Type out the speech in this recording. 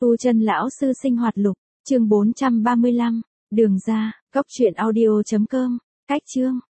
Tu chân lão sư sinh hoạt lục, chương 435, đường ra, góc truyện audio.com, cách chương.